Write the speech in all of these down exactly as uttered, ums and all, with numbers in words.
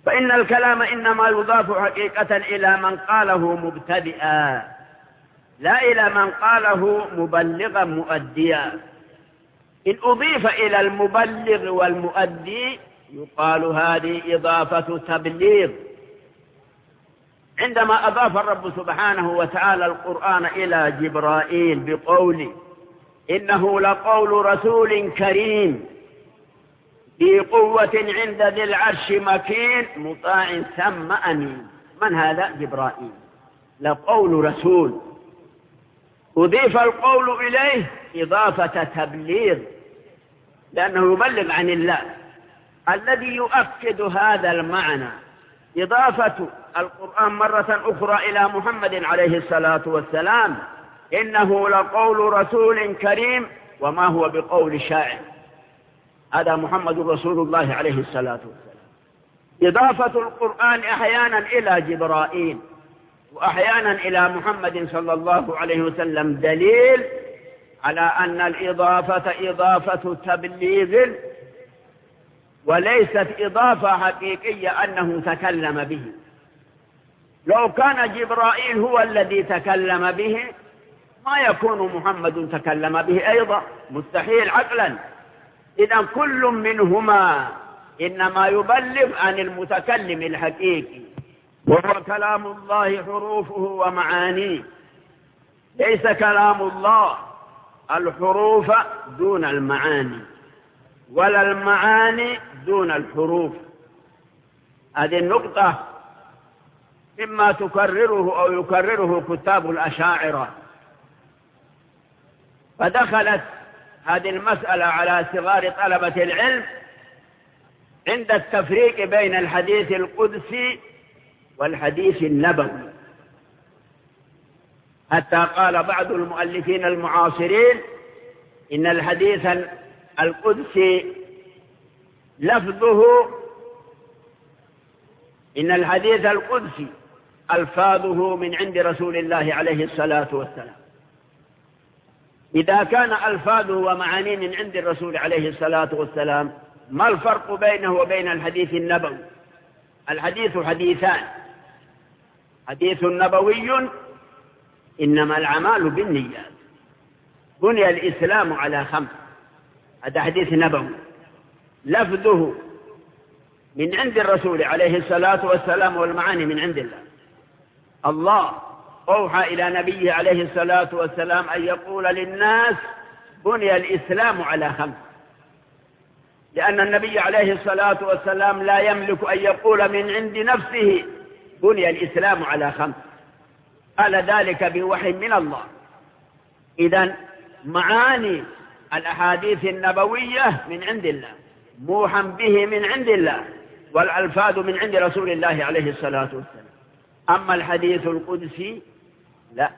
فإن الكلام إنما يضاف حقيقة إلى من قاله مبتدئا لا إلى من قاله مبلغا مؤديا. إن أضيف إلى المبلغ والمؤدي يقال هذه إضافة تبليغ. عندما أضاف الرب سبحانه وتعالى القرآن إلى جبرائيل بقوله إنه لقول رسول كريم ذي قوة عند ذي العرش مكين مطاع ثم أمين، من هذا؟ جبرائيل. لقول رسول أضيف القول إليه إضافة تبليغ لأنه يبلغ عن الله. الذي يؤكد هذا المعنى إضافة القرآن مرة أخرى إلى محمد عليه الصلاة والسلام إنه لقول رسول كريم وما هو بقول شاعر. هذا محمد رسول الله عليه الصلاة والسلام. إضافة القرآن أحيانا إلى جبرائيل وأحيانا إلى محمد صلى الله عليه وسلم دليل على أن الإضافة إضافة تبليغ وليست إضافة حقيقية أنه تكلم به. لو كان جبرائيل هو الذي تكلم به ما يكون محمد تكلم به أيضا، مستحيل عقلا. إذن كل منهما إنما يبلغ عن المتكلم الحقيقي وهو كلام الله حروفه ومعانيه، ليس كلام الله الحروف دون المعاني ولا المعاني دون الحروف. هذه النقطة مما تكرره أو يكرره كتاب الأشاعرة. فدخلت هذه المسألة على صغار طلبة العلم عند التفريق بين الحديث القدسي والحديث النبوي، حتى قال بعض المؤلفين المعاصرين إن الحديث القدسي لفظه إن الحديث القدسي ألفاظه من عند رسول الله عليه الصلاة والسلام. إذا كان ألفاظه ومعانيه من عند الرسول عليه الصلاة والسلام ما الفرق بينه وبين الحديث النبوي؟ الحديث حديثان، حديث نبوي إنما الأعمال بالنيات، بني الإسلام على خمس، هذا حديث نبوي لفظه من عند الرسول عليه الصلاة والسلام والمعاني من عند الله. الله أوحى إلى نبيه عليه الصلاة والسلام أن يقول للناس بني الإسلام على خمس، لأن النبي عليه الصلاة والسلام لا يملك أن يقول من عند نفسه بني الإسلام على خمس، قال ذلك بوحي من الله. إذن معاني الأحاديث النبوية من عند الله، موحى به من عند الله، والألفاظ من عند رسول الله عليه الصلاة والسلام. أما الحديث القدسي لا،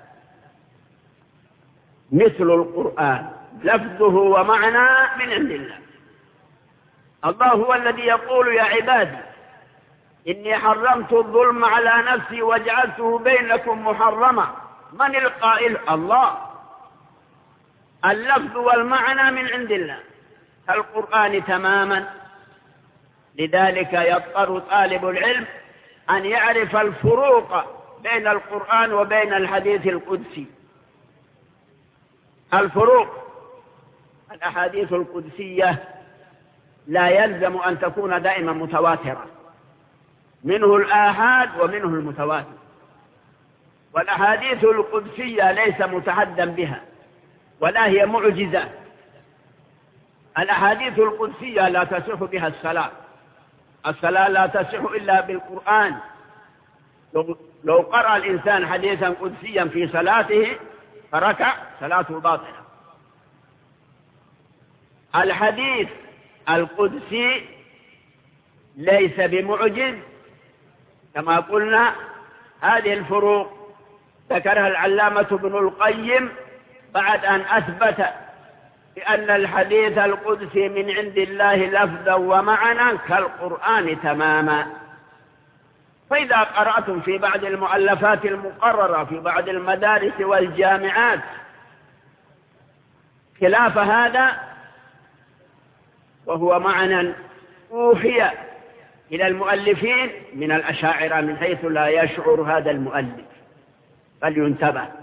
مثل القرآن لفظه ومعنى من عند الله. الله هو الذي يقول يا عبادي إني حرمت الظلم على نفسي وجعلته بينكم محرما. من القائل؟ الله. اللفظ والمعنى من عند الله القرآن تماما. لذلك يضطر طالب العلم أن يعرف الفروق بين القرآن وبين الحديث القدسي. الفروق: الأحاديث القدسية لا يلزم أن تكون دائما متواترة، منه الآحاد ومنه المتواتر. والأحاديث القدسية ليس متحدا بها ولا هي معجزة. الأحاديث القدسية لا تصح بها الصلاة، الصلاة لا تصح إلا بالقرآن. لو قرأ الإنسان حديثا قدسيا في صلاته فركع صلاته باطلة. الحديث القدسي ليس بمعجز كما قلنا. هذه الفروق ذكرها العلامة ابن القيم بعد أن أثبت بأن الحديث القدسي من عند الله لفظا ومعنى كالقرآن تماما. فإذا قرأتم في بعض المؤلفات المقررة في بعض المدارس والجامعات خلاف هذا، وهو معنى أوحي إلى المؤلفين من الأشاعرة من حيث لا يشعر هذا المؤلف، فلينتبه.